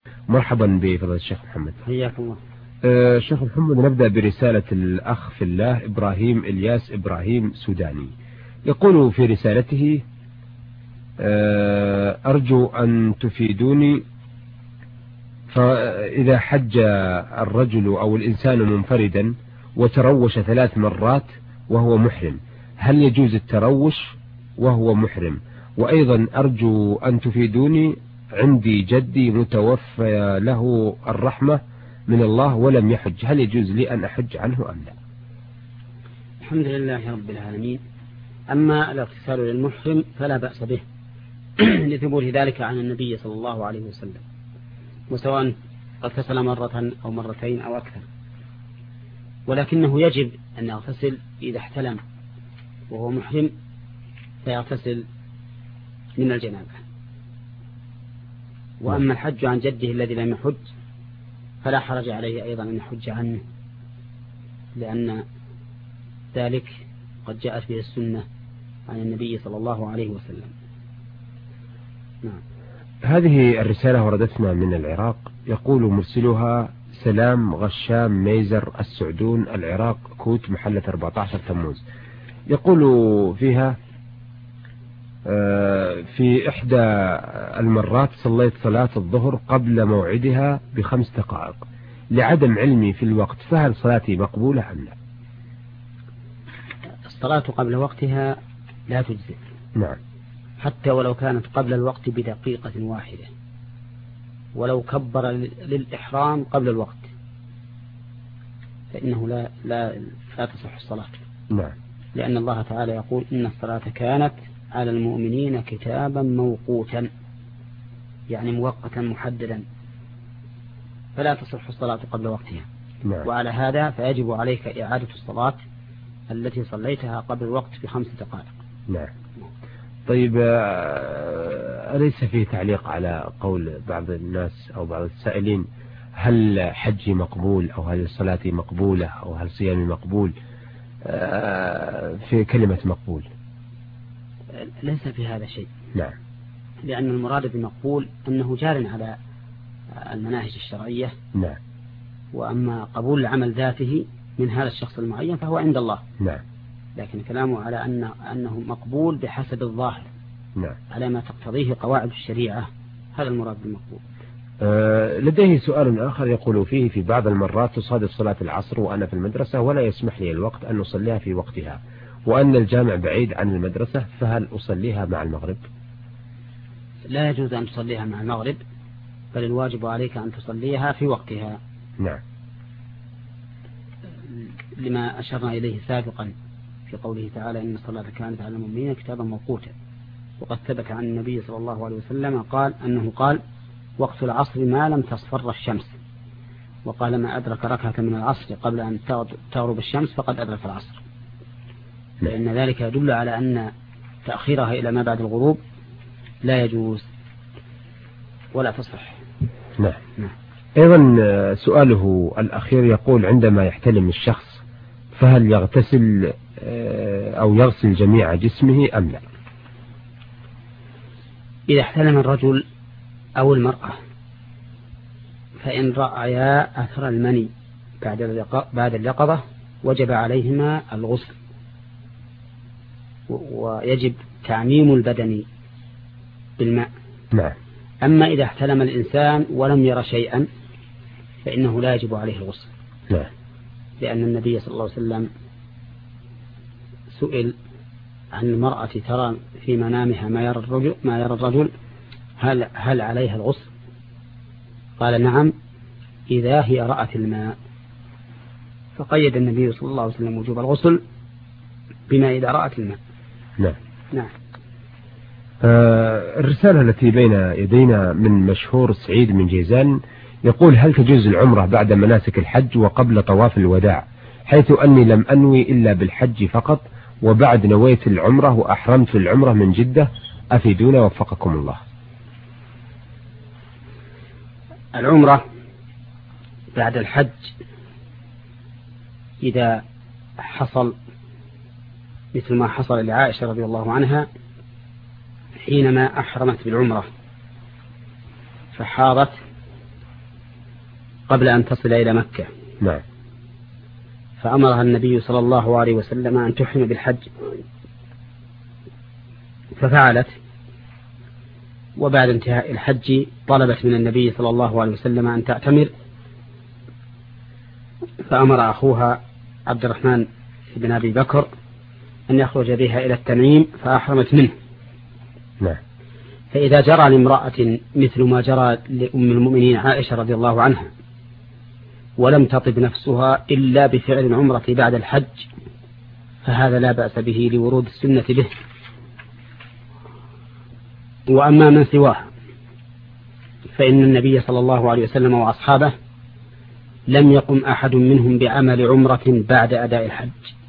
مرحبا بفضل الشيخ محمد. حياكم الله. الشيخ محمد، نبدأ برسالة الأخ في الله إبراهيم إلياس إبراهيم سوداني. يقول في رسالته: أرجو أن تفيدوني، فإذا حج الرجل أو الإنسان منفردا وتروش 3 مرات وهو محرم، هل يجوز التروش وهو محرم؟ وأيضا أرجو أن تفيدوني، عندي جدي متوفى له الرحمة من الله ولم يحج، هل يجوز لي أن أحج عنه أم لا؟ الحمد لله رب العالمين. أما الاغتسال للمحرم فلا بأس به لثبوت ذلك عن النبي صلى الله عليه وسلم، وسواء اغتسل مرة أو مرتين أو أكثر، ولكنه يجب أن يغتسل إذا احتلم وهو محرم، فيغتسل من الجنابة. وأما الحج عن جده الذي لم يحج فلا حرج عليه أيضا أن يحج عنه، لأن ذلك قد جاءت به السنة عن النبي صلى الله عليه وسلم. نعم. هذه الرسالة وردتنا من العراق، يقول مرسلها سلام غشام ميزر السعدون، العراق، كوت، محلة 14 تموز. يقول فيها: في إحدى المرات صليت صلاة الظهر قبل موعدها ب5 دقائق لعدم علمي في الوقت، فهل صلاتي مقبولة أم لا؟ الصلاة قبل وقتها لا تجزئ. نعم. حتى ولو كانت قبل الوقت بدقيقة واحدة، ولو كبر للإحرام قبل الوقت فإنه لا تصح الصلاة. نعم. لأن الله تعالى يقول: إن الصلاة كانت على المؤمنين كتابا موقوتا، يعني موقتا محددا، فلا تصح الصلاة قبل وقتها. نعم. وعلى هذا فيجب عليك إعادة الصلاة التي صليتها قبل الوقت ب5 دقائق. نعم. طيب، أليس فيه تعليق على قول بعض الناس أو بعض السائلين: هل حجي مقبول، أو هل صلاتي مقبولة، أو هل صيامي مقبول؟ في كلمة مقبول ليس في هذا شيء. نعم. لأن المراد بمقبول أنه جار على المناهج الشرعية. نعم. وأما قبول العمل ذاته من هذا الشخص المعين فهو عند الله. نعم. لكن كلامه على أنه مقبول بحسب الظاهر. نعم. على ما تقتضيه قواعد الشريعة، هذا المراد بالمقبول. لديه سؤال آخر يقول فيه: في بعض المرات تصادف صلاة العصر وأنا في المدرسة ولا يسمح لي الوقت أن أصليها في وقتها، وأن الجامع بعيد عن المدرسة، فهل أصليها مع المغرب؟ لا يجوز أن تصليها مع المغرب، بل الواجب عليك أن تصليها في وقتها. نعم. لما أشرنا إليه سابقا في قوله تعالى: إن الصلاة كانت على المؤمنين كتابا موقوتا. وقد ثبت عن النبي صلى الله عليه وسلم أنه قال: وقت العصر ما لم تصفر الشمس. وقال: ما أدرك ركعة من العصر قبل أن تغرب الشمس فقد أدرك العصر. لأن ذلك يدل على أن تأخيرها إلى ما بعد الغروب لا يجوز ولا تصح. نعم. أيضا سؤاله الأخير يقول: عندما يحتلم الشخص فهل يغتسل أو يغسل جميع جسمه أم لا؟ إذا احتلم الرجل أو المرأة فإن رأيا أثر المني بعد اليقظة وجب عليهما الغسل، ويجب تعميم البدن بالماء. نعم. أما إذا احتلم الإنسان ولم ير شيئا فإنه لا يجب عليه الغسل. نعم. لأن النبي صلى الله عليه وسلم سئل عن المرأة ترى في منامها ما يرى الرجل هل عليها الغسل؟ قال: نعم، إذا هي رأت الماء. فقيد النبي صلى الله عليه وسلم وجوب الغسل بما إذا رأت الماء. نعم. نعم. الرسالة التي بين يدينا من مشهور سعيد من جيزان يقول: هل تجوز العمرة بعد مناسك الحج وقبل طواف الوداع، حيث أني لم أنوي إلا بالحج فقط، وبعد نويت العمرة وأحرمت العمرة من جدة، أفيدونا وفقكم الله. العمرة بعد الحج إذا حصل مثل ما حصل لعائشة رضي الله عنها حينما أحرمت بالعمرة فحاضت قبل أن تصل إلى مكة. نعم. فأمرها النبي صلى الله عليه وسلم أن تحرم بالحج، ففعلت، وبعد انتهاء الحج طلبت من النبي صلى الله عليه وسلم أن تعتمر، فأمر أخوها عبد الرحمن بن أبي بكر أن يخرج بها إلى التنعيم فأحرمت منه. نعم. فإذا جرى لامرأة مثل ما جرى لأم المؤمنين عائشة رضي الله عنها ولم تطب نفسها إلا بفعل العمرة بعد الحج، فهذا لا بأس به لورود السنة به. وأما من سواه فإن النبي صلى الله عليه وسلم وأصحابه لم يقم أحد منهم بعمل عمرة بعد أداء الحج،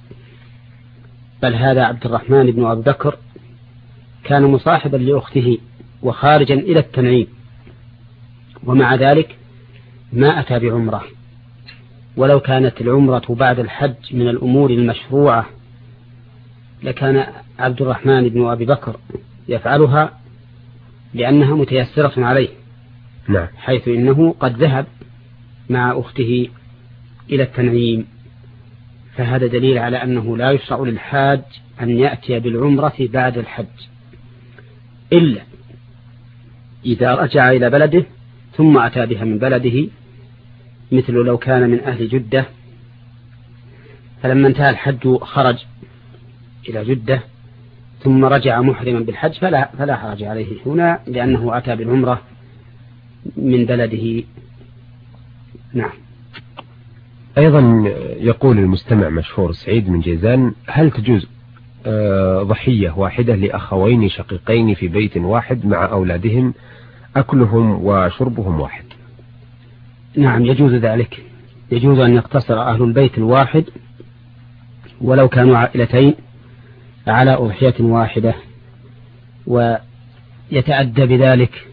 بل هذا عبد الرحمن بن أبي بكر كان مصاحبا لأخته وخارجا إلى التنعيم، ومع ذلك ما أتى بعمرة. ولو كانت العمرة بعد الحج من الأمور المشروعة لكان عبد الرحمن بن أبي بكر يفعلها لأنها متيسرة عليه. نعم. حيث إنه قد ذهب مع أخته إلى التنعيم، فهذا دليل على أنه لا يشرع للحاج أن يأتي بالعمرة بعد الحج إلا إذا رجع إلى بلده ثم أتى بها من بلده، مثل لو كان من أهل جدة فلما انتهى الحج خرج إلى جدة ثم رجع محرما بالحج فلا حرج عليه هنا لأنه أتى بالعمرة من بلده. نعم. أيضا يقول المستمع مشهور سعيد من جيزان: هل تجوز ضحية واحدة لأخوين شقيقين في بيت واحد مع أولادهم أكلهم وشربهم واحد؟ نعم، يجوز ذلك. يجوز أن يقتصر أهل البيت الواحد ولو كانوا عائلتين على أضحية واحدة، ويتأدى بذلك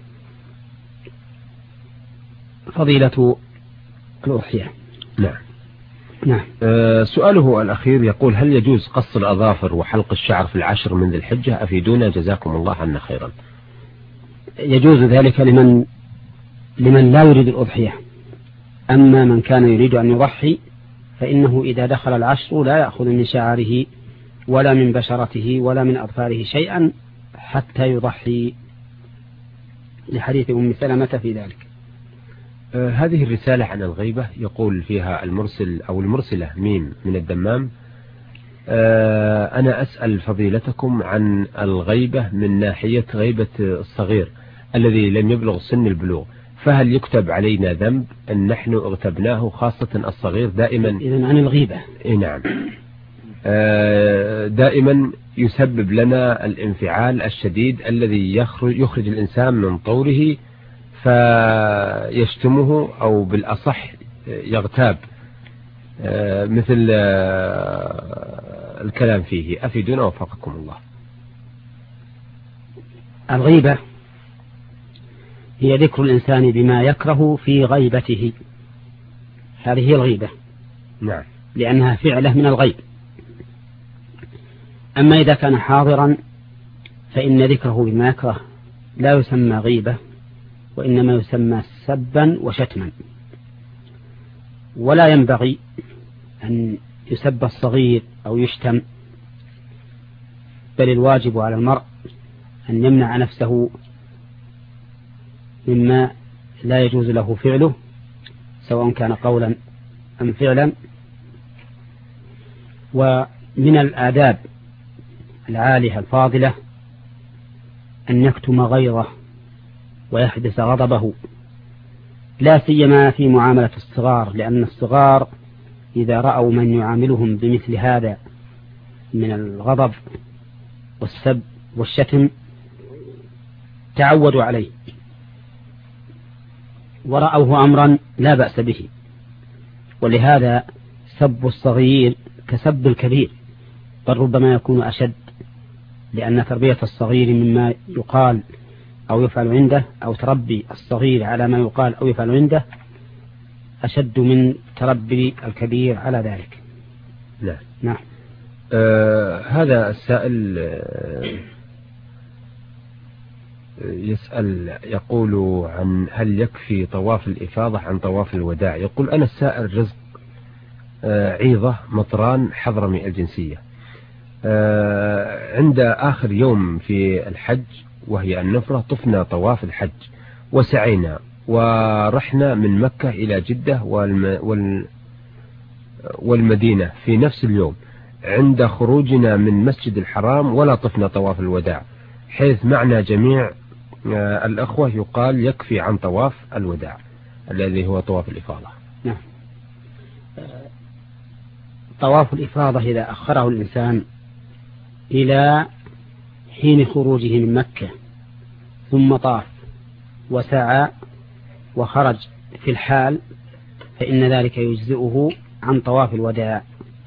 فضيلة الأضحية. نعم. نعم. سؤاله الأخير يقول: هل يجوز قص الأظافر وحلق الشعر في العشر من ذي الحجة؟ أفيدونا جزاكم الله عنا خيرا. يجوز ذلك لمن لا يريد الأضحية. أما من كان يريد أن يضحي فإنه إذا دخل العشر لا يأخذ من شعره ولا من بشرته ولا من أظفاره شيئا حتى يضحي، لحديث أم سلمة في ذلك. هذه الرسالة عن الغيبة يقول فيها المرسل أو المرسلة ميم من الدمام: أنا أسأل فضيلتكم عن الغيبة من ناحية غيبة الصغير الذي لم يبلغ سن البلوغ، فهل يكتب علينا ذنب أن نحن اغتبناه، خاصة الصغير دائما؟ إذن عن الغيبة. نعم. دائما يسبب لنا الانفعال الشديد الذي يخرج الإنسان من طوره فيشتمه أو بالأصح يغتاب، مثل الكلام فيه. أفيدونا وفقكم الله. الغيبة هي ذكر الإنسان بما يكره في غيبته، هذه هي الغيبة. نعم. لأنها فعلة من الغيب. أما إذا كان حاضرا فإن ذكره بما يكره لا يسمى غيبة، وإنما يسمى سبا وشتما. ولا ينبغي أن يسب الصغير أو يشتم، بل الواجب على المرء أن يمنع نفسه مما لا يجوز له فعله، سواء كان قولا أم فعلا. ومن الآداب العالية الفاضلة أن يكتم غيره ويحبس غضبه، لا سيما في معاملة الصغار، لأن الصغار إذا رأوا من يعاملهم بمثل هذا من الغضب والسب والشتم تعودوا عليه ورأوه أمرا لا بأس به. ولهذا سب الصغير كسب الكبير، بل ربما يكون أشد، لأن تربية الصغير مما يقال أو يفعل عنده، أو تربي الصغير على ما يقال أو يفعل عنده أشد من تربي الكبير على ذلك. لا. نعم. هذا السائل يسأل يقول عن هل يكفي طواف الإفاضة عن طواف الوداع. يقول أنا السائر رزق عيضة مطران حضرمي الجنسية، عند آخر يوم في الحج وهي النفرة طفنا طواف الحج وسعينا ورحنا من مكة إلى جدة والمدينة في نفس اليوم. عند خروجنا من مسجد الحرام ولا طفنا طواف الوداع، حيث معنا جميع الأخوة يقال يكفي عن طواف الوداع الذي هو طواف الإفاضة. نعم. طواف الإفاضة إذا أخره الإنسان إلى حين خروجه من مكة ثم طاف وسعى وخرج في الحال فإن ذلك يجزئه عن طواف الوداع،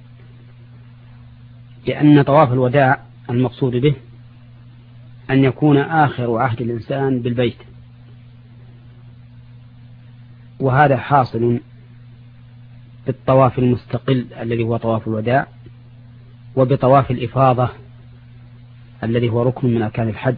لأن طواف الوداع المقصود به أن يكون آخر عهد الإنسان بالبيت، وهذا حاصل بالطواف المستقل الذي هو طواف الوداع، وبطواف الإفاضة الذي هو ركن من أركان الحج.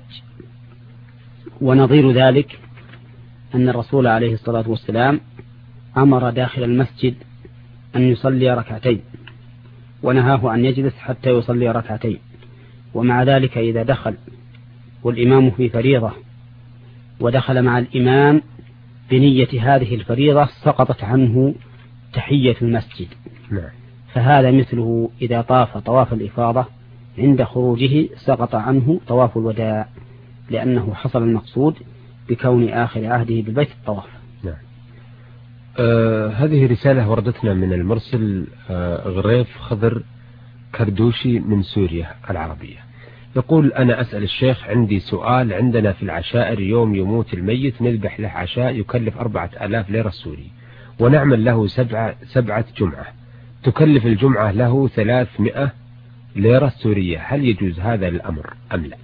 ونظير ذلك أن الرسول عليه الصلاة والسلام أمر داخل المسجد أن يصلي ركعتين ونهاه أن يجلس حتى يصلي ركعتين، ومع ذلك إذا دخل والإمام في فريضة ودخل مع الإمام بنية هذه الفريضة سقطت عنه تحية المسجد. فهذا مثله إذا طاف طواف الإفاضة عند خروجه سقط عنه طواف الوداع، لأنه حصل المقصود بكون آخر عهده بالبيت الطواف. هذه رسالة وردتنا من المرسل غريف خضر كردوشي من سوريا العربية. يقول أنا أسأل الشيخ عندي سؤال. عندنا في العشائر يوم يموت الميت نذبح له عشاء يكلف 4000 ليرة سوري، ونعمل له سبعة جمعة تكلف الجمعة له 300 ليرة سورية. هل يجوز هذا الأمر أم لا؟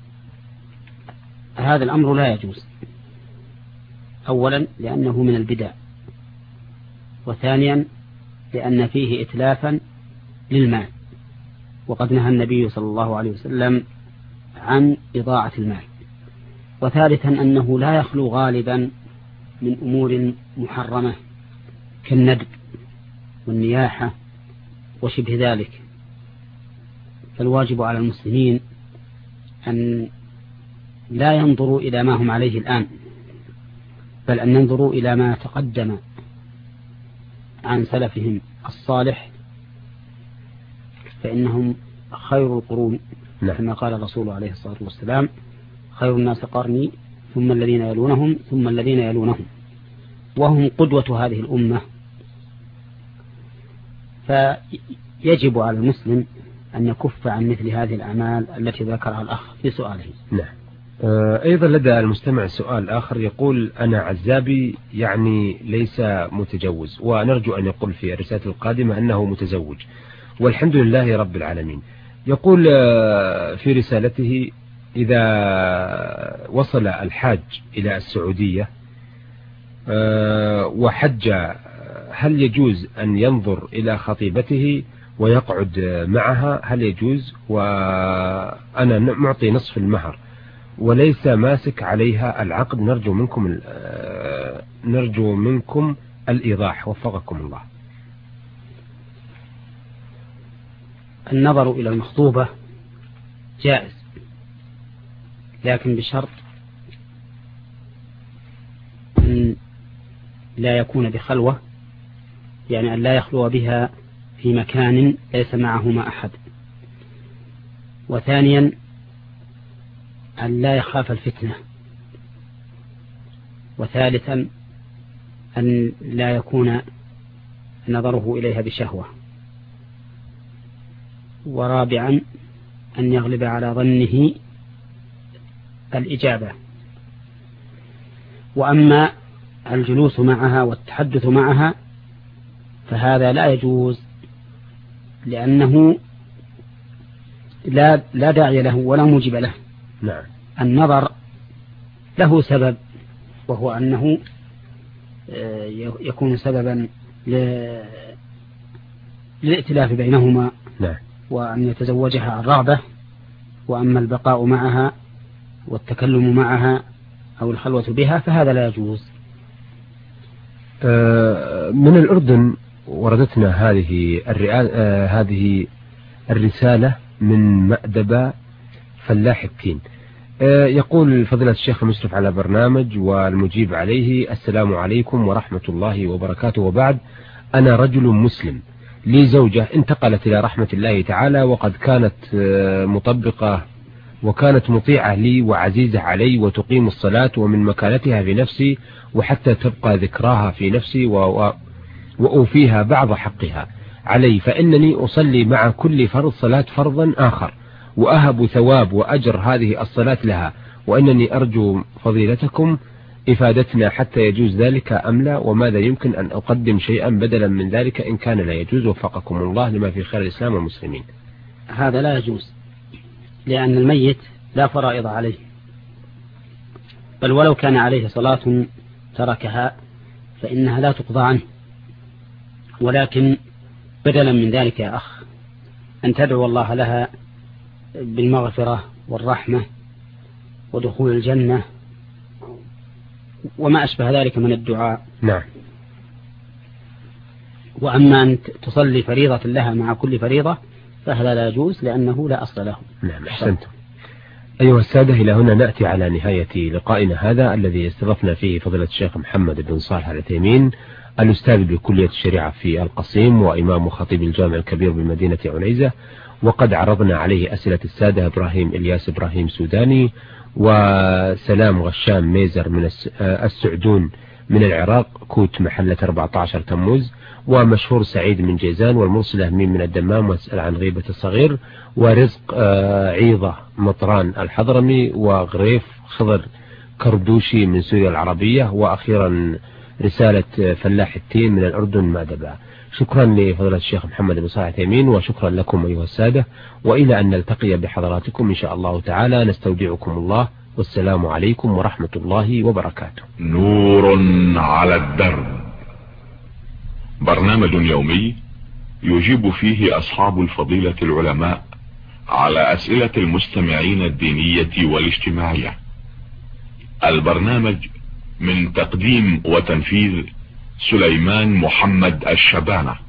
هذا الأمر لا يجوز، أولا لأنه من البدع، وثانيا لأن فيه إتلافا للمال، وقد نهى النبي صلى الله عليه وسلم عن إضاعة المال، وثالثا أنه لا يخلو غالبا من أمور محرمة كالندب والنياحة وشبه ذلك. فالواجب على المسلمين أن لا ينظروا إلى ما هم عليه الآن، بل أن ينظروا إلى ما تقدم عن سلفهم الصالح، فإنهم خير القرون كما قال الرسول عليه الصلاة والسلام: خير الناس قرني ثم الذين يلونهم ثم الذين يلونهم، وهم قدوة هذه الأمة. فيجب على المسلم أن يكف عن مثل هذه الأعمال التي ذكرها الأخ في سؤاله. نعم. أيضا لدى المستمع سؤال آخر يقول أنا عزابي يعني ليس متجوز، ونرجو أن يقول في الرسالة القادمة أنه متزوج والحمد لله رب العالمين. يقول في رسالته إذا وصل الحاج إلى السعودية وحج هل يجوز أن ينظر إلى خطيبته ويقعد معها؟ هل يجوز؟ وأنا معطي نصف المهر وليس ماسك عليها العقد، نرجو منكم الإيضاح وفقكم الله. النظر إلى المخطوبة جائز، لكن بشرط أن لا يكون بخلوة، يعني أن لا يخلو بها في مكان ليس معهما أحد، وثانيا أن لا يخاف الفتنة، وثالثا أن لا يكون نظره إليها بشهوة، ورابعا أن يغلب على ظنه الإجابة. وأما الجلوس معها والتحدث معها فهذا لا يجوز، لأنه لا داعي له ولا موجب له. نعم. النظر له سبب، وهو أنه يكون سببا للائتلاف بينهما. نعم. وأن يتزوجها عن رغبة، وأما البقاء معها والتكلم معها أو الخلوة بها فهذا لا يجوز. من الأردن وردتنا هذه الرسالة من مأدبة فلاح التين. يقول فضيلة الشيخ المشرف على برنامج والمجيب عليه: السلام عليكم ورحمة الله وبركاته، وبعد. أنا رجل مسلم لي زوجة انتقلت إلى رحمة الله تعالى، وقد كانت مطبقة وكانت مطيعة لي وعزيزة علي وتقيم الصلاة ومن مكانتها في نفسي وحتى تبقى ذكراها في نفسي وأوفيها بعض حقها علي، فإنني أصلي مع كل فرض صلاة فرضا آخر وأهب ثواب وأجر هذه الصلاة لها، وإنني أرجو فضيلتكم إفادتنا حتى يجوز ذلك أم لا، وماذا يمكن أن أقدم شيئا بدلا من ذلك إن كان لا يجوز، وفقكم الله لما في خير الإسلام والمسلمين. هذا لا يجوز، لأن الميت لا فرائض عليه، بل ولو كان عليه صلاة تركها فإنها لا تقضى عنه، ولكن بدلا من ذلك يا أخ أن تدعو الله لها بالمغفرة والرحمة ودخول الجنة وما أشبه ذلك من الدعاء. نعم. وأما أن تصلي فريضة لها مع كل فريضة فهذا لا يجوز لأنه لا أصل له. نعم، أحسنتم. أيها السادة، إلى هنا نأتي على نهاية لقائنا هذا الذي استضفنا فيه فضيلة الشيخ محمد بن صالح العثيمين، الأستاذ بكلية الشريعة في القصيم وإمام وخطيب الجامع الكبير بمدينة عنيزة، وقد عرضنا عليه أسئلة السادة إبراهيم إلياس إبراهيم سوداني، وسلام غشام ميزر من السعدون من العراق، كوت محلة 14 تموز، ومشهور سعيد من جيزان، والمرسلة مين من الدمام واسأل عن غيبة الصغير، ورزق عيضة مطران الحضرمي، وغريف خضر كردوشي من سوريا العربية، وأخيرا رسالة فلاح التين من الأردن مأدبة. شكرا لفضيلة الشيخ محمد بن صالح العثيمين، وشكرا لكم أيها السادة، وإلى أن نلتقي بحضراتكم إن شاء الله تعالى نستودعكم الله، والسلام عليكم ورحمة الله وبركاته. نور على الدرب، برنامج يومي يجيب فيه أصحاب الفضيلة العلماء على أسئلة المستمعين الدينية والاجتماعية. البرنامج من تقديم وتنفيذ سليمان محمد الشبانة.